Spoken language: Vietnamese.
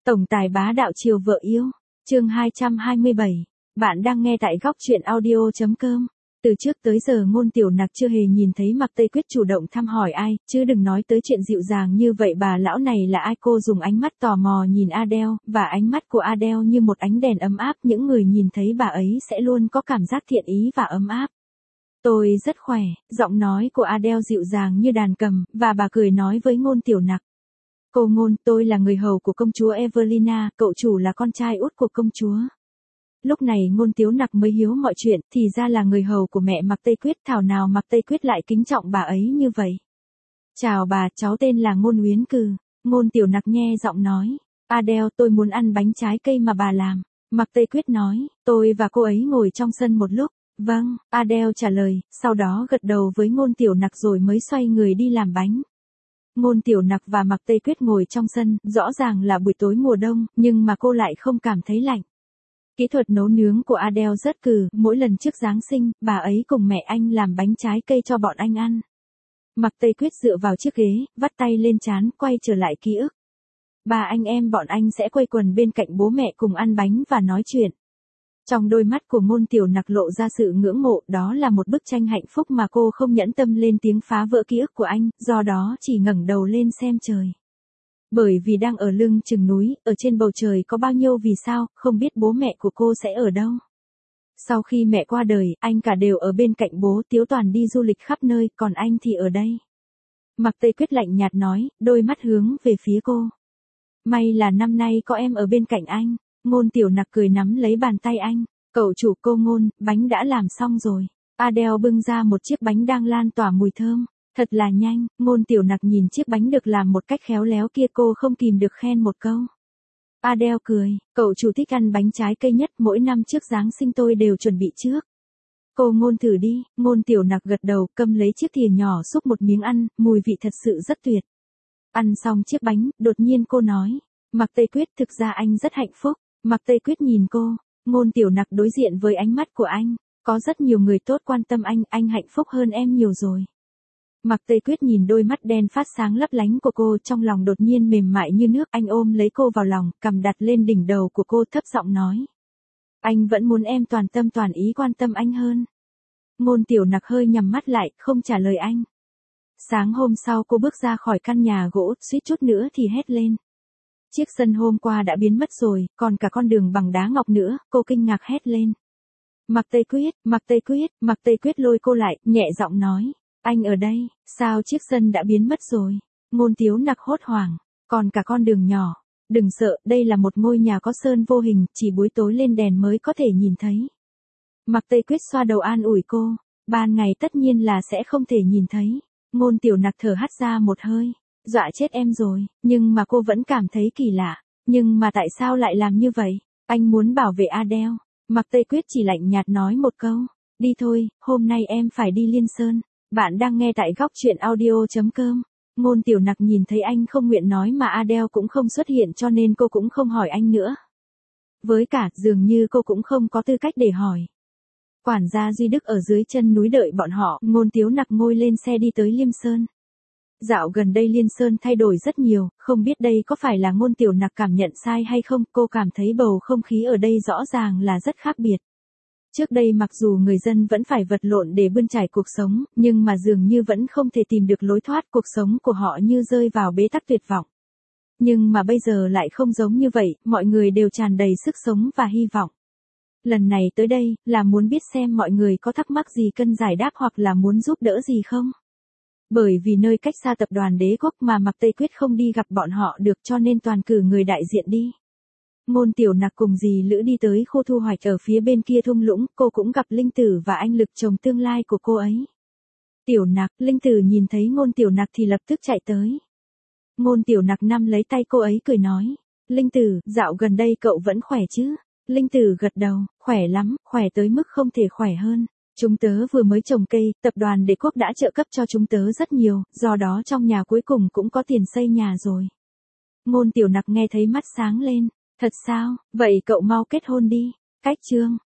Tổng tài bá đạo chiều vợ yêu. Chương 227. Bạn đang nghe tại góc truyện audio.com. Từ trước tới giờ Ngôn Tiểu Nặc chưa hề nhìn thấy Mạc Tây Quyết chủ động thăm hỏi ai, chứ đừng nói tới chuyện dịu dàng như vậy. Bà lão này là ai? Cô dùng ánh mắt tò mò nhìn Adele, và ánh mắt của Adele như một ánh đèn ấm áp, những người nhìn thấy bà ấy sẽ luôn có cảm giác thiện ý và ấm áp. Tôi rất khỏe, giọng nói của Adele dịu dàng như đàn cầm, và bà cười nói với Ngôn Tiểu Nặc. Cô Ngôn, tôi là người hầu của công chúa Evelina, cậu chủ là con trai út của công chúa. Lúc này Ngôn Tiếu Nặc mới hiếu mọi chuyện, thì ra là người hầu của mẹ Mạc Tây Quyết, thảo nào Mạc Tây Quyết lại kính trọng bà ấy như vậy. Chào bà, cháu tên là Ngôn Uyến Cừ. Ngôn Tiểu Nặc nghe giọng nói. Adele, tôi muốn ăn bánh trái cây mà bà làm. Mạc Tây Quyết nói, tôi và cô ấy ngồi trong sân một lúc. Vâng, Adele trả lời, sau đó gật đầu với Ngôn Tiểu Nặc rồi mới xoay người đi làm bánh. Ngôn Tiểu Nặc và Mạc Tây Quyết ngồi trong sân, rõ ràng là buổi tối mùa đông, nhưng mà cô lại không cảm thấy lạnh. Kỹ thuật nấu nướng của Adele rất cừ, mỗi lần trước Giáng sinh, bà ấy cùng mẹ anh làm bánh trái cây cho bọn anh ăn. Mạc Tây Quyết dựa vào chiếc ghế, vắt tay lên trán, quay trở lại ký ức. Ba anh em bọn anh sẽ quây quần bên cạnh bố mẹ cùng ăn bánh và nói chuyện. Trong đôi mắt của Ngôn Tiểu Nặc lộ ra sự ngưỡng mộ, đó là một bức tranh hạnh phúc mà cô không nhẫn tâm lên tiếng phá vỡ ký ức của anh, do đó chỉ ngẩng đầu lên xem trời. Bởi vì đang ở lưng chừng núi, ở trên bầu trời có bao nhiêu vì sao, không biết bố mẹ của cô sẽ ở đâu. Sau khi mẹ qua đời, anh cả đều ở bên cạnh bố, Tiếu Toàn đi du lịch khắp nơi, còn anh thì ở đây. Mạc Tây Quyết lạnh nhạt nói, đôi mắt hướng về phía cô. May là năm nay có em ở bên cạnh anh. Ngôn Tiểu Nặc cười nắm lấy bàn tay anh. Cậu chủ, cô Ngôn, bánh đã làm xong rồi. Adele bưng ra một chiếc bánh đang lan tỏa mùi thơm. Thật là nhanh. Ngôn Tiểu Nặc nhìn chiếc bánh được làm một cách khéo léo kia, cô không kìm được khen một câu. Adele cười, cậu chủ thích ăn bánh trái cây nhất, mỗi năm trước Giáng sinh tôi đều chuẩn bị trước. Cô Ngôn thử đi. Ngôn Tiểu Nặc gật đầu, cầm lấy chiếc thìa nhỏ xúc một miếng ăn, mùi vị thật sự rất tuyệt. Ăn xong chiếc bánh, đột nhiên cô nói. Mạc Tây Quyết, thực ra anh rất hạnh phúc. Mạc Tây Quyết nhìn cô. Ngôn Tiểu Nặc đối diện với ánh mắt của anh. Có rất nhiều người tốt quan tâm anh hạnh phúc hơn em nhiều rồi. Mạc Tây Quyết nhìn đôi mắt đen phát sáng lấp lánh của cô, trong lòng đột nhiên mềm mại như nước. Anh ôm lấy cô vào lòng, cầm đặt lên đỉnh đầu của cô, thấp giọng nói. Anh vẫn muốn em toàn tâm toàn ý quan tâm anh hơn. Ngôn Tiểu Nặc hơi nhắm mắt lại, không trả lời anh. Sáng hôm sau cô bước ra khỏi căn nhà gỗ, suýt chút nữa thì hét lên. Chiếc sân hôm qua đã biến mất rồi, còn cả con đường bằng đá ngọc nữa, cô kinh ngạc hét lên. Mạc Tây Quyết, Mạc Tây Quyết, Mạc Tây Quyết lôi cô lại, nhẹ giọng nói. Anh ở đây, sao chiếc sân đã biến mất rồi? Ngôn Tiếu Nặc hốt hoảng, còn cả con đường nhỏ. Đừng sợ, đây là một ngôi nhà có sơn vô hình, chỉ buổi tối lên đèn mới có thể nhìn thấy. Mạc Tây Quyết xoa đầu an ủi cô, ban ngày tất nhiên là sẽ không thể nhìn thấy. Ngôn Tiểu Nặc thở hắt ra một hơi, dọa chết em rồi, nhưng mà cô vẫn cảm thấy kỳ lạ. Nhưng mà tại sao lại làm như vậy? Anh muốn bảo vệ Adele. Mạc Tây Quyết chỉ lạnh nhạt nói một câu, đi thôi, hôm nay em phải đi Liên Sơn. Bạn đang nghe tại góc truyện audio.com. Ngôn Tiểu Nặc nhìn thấy anh không nguyện nói mà Adele cũng không xuất hiện, cho nên cô cũng không hỏi anh nữa. Với cả, dường như cô cũng không có tư cách để hỏi. Quản gia Duy Đức ở dưới chân núi đợi bọn họ, Ngôn Tiếu Nặc ngồi lên xe đi tới Liêm Sơn. Dạo gần đây Liên Sơn thay đổi rất nhiều, không biết đây có phải là Ngôn Tiểu Nặc cảm nhận sai hay không, cô cảm thấy bầu không khí ở đây rõ ràng là rất khác biệt. Trước đây mặc dù người dân vẫn phải vật lộn để bươn trải cuộc sống, nhưng mà dường như vẫn không thể tìm được lối thoát, cuộc sống của họ như rơi vào bế tắc tuyệt vọng. Nhưng mà bây giờ lại không giống như vậy, mọi người đều tràn đầy sức sống và hy vọng. Lần này tới đây, là muốn biết xem mọi người có thắc mắc gì cần giải đáp hoặc là muốn giúp đỡ gì không? Bởi vì nơi cách xa tập đoàn Đế Quốc mà Mạc Tây Quyết không đi gặp bọn họ được, cho nên toàn cử người đại diện đi. Ngôn Tiểu Nặc cùng dì Lữ đi tới khu thu hoạch ở phía bên kia thung lũng, cô cũng gặp Linh Tử và anh Lực, chồng tương lai của cô ấy. Tiểu Nặc, Linh Tử nhìn thấy Ngôn Tiểu Nặc thì lập tức chạy tới. Ngôn Tiểu Nặc nắm lấy tay cô ấy cười nói. Linh Tử, dạo gần đây cậu vẫn khỏe chứ? Linh Tử gật đầu, khỏe lắm, khỏe tới mức không thể khỏe hơn. Chúng tớ vừa mới trồng cây, tập đoàn Đế Quốc đã trợ cấp cho chúng tớ rất nhiều, do đó trong nhà cuối cùng cũng có tiền xây nhà rồi. Ngôn Tiểu Nặc nghe thấy mắt sáng lên. Thật sao, vậy cậu mau kết hôn đi. Cách chương.